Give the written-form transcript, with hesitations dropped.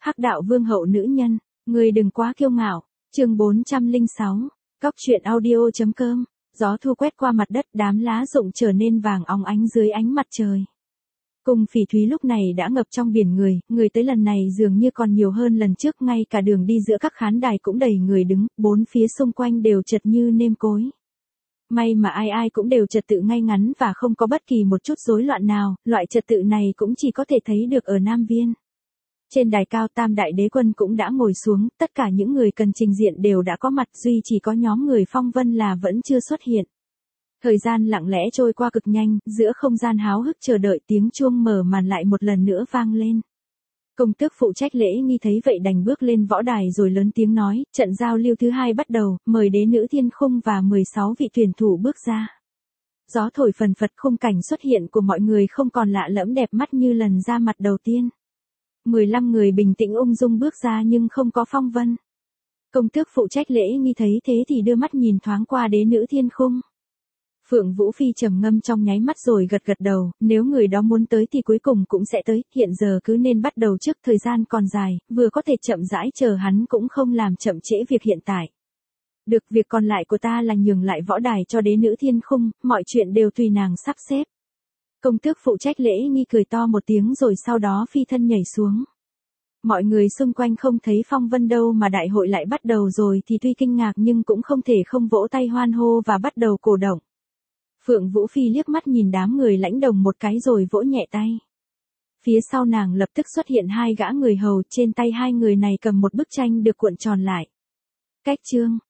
Hắc đạo vương hậu nữ nhân, người đừng quá kiêu ngạo. Chương 406. Góc truyện audio.com. Gió thu quét qua mặt đất, đám lá rụng trở nên vàng óng ánh dưới ánh mặt trời. Cung Phỉ Thúy lúc này đã ngập trong biển người tới lần này dường như còn nhiều hơn lần trước, ngay cả đường đi giữa các khán đài cũng đầy người đứng, bốn phía xung quanh đều chật như nêm cối. May mà ai ai cũng đều trật tự ngay ngắn và không có bất kỳ một chút rối loạn nào, loại trật tự này cũng chỉ có thể thấy được ở Nam Viên. Trên đài cao Tam Đại Đế Quân cũng đã ngồi xuống, tất cả những người cần trình diện đều đã có mặt, duy chỉ có nhóm người Phong Vân là vẫn chưa xuất hiện. Thời gian lặng lẽ trôi qua cực nhanh, giữa không gian háo hức chờ đợi, tiếng chuông mở màn lại một lần nữa vang lên. Công tước phụ trách lễ nghi thấy vậy đành bước lên võ đài rồi lớn tiếng nói, trận giao lưu thứ 2 bắt đầu, mời đế nữ Thiên Khung và 16 vị tuyển thủ bước ra. Gió thổi phần phật, khung cảnh xuất hiện của mọi người không còn lạ lẫm đẹp mắt như lần ra mặt đầu tiên. 15 người bình tĩnh ung dung bước ra nhưng không có Phong Vân. Công tước phụ trách lễ nghi thấy thế thì đưa mắt nhìn thoáng qua đế nữ Thiên Khung. Phượng Vũ Phi trầm ngâm trong nháy mắt rồi gật gật đầu, nếu người đó muốn tới thì cuối cùng cũng sẽ tới, hiện giờ cứ nên bắt đầu trước, thời gian còn dài, vừa có thể chậm rãi chờ hắn cũng không làm chậm trễ việc hiện tại. Được, việc còn lại của ta là nhường lại võ đài cho đế nữ Thiên Khung, mọi chuyện đều tùy nàng sắp xếp. Công tước phụ trách lễ nghi cười to một tiếng rồi sau đó phi thân nhảy xuống. Mọi người xung quanh không thấy Phong Vân đâu mà đại hội lại bắt đầu rồi thì tuy kinh ngạc nhưng cũng không thể không vỗ tay hoan hô và bắt đầu cổ động. Phượng Vũ Phi liếc mắt nhìn đám người lãnh đồng một cái rồi vỗ nhẹ tay. Phía sau nàng lập tức xuất hiện 2 gã người hầu, trên tay 2 người này cầm một bức tranh được cuộn tròn lại. Cách chương,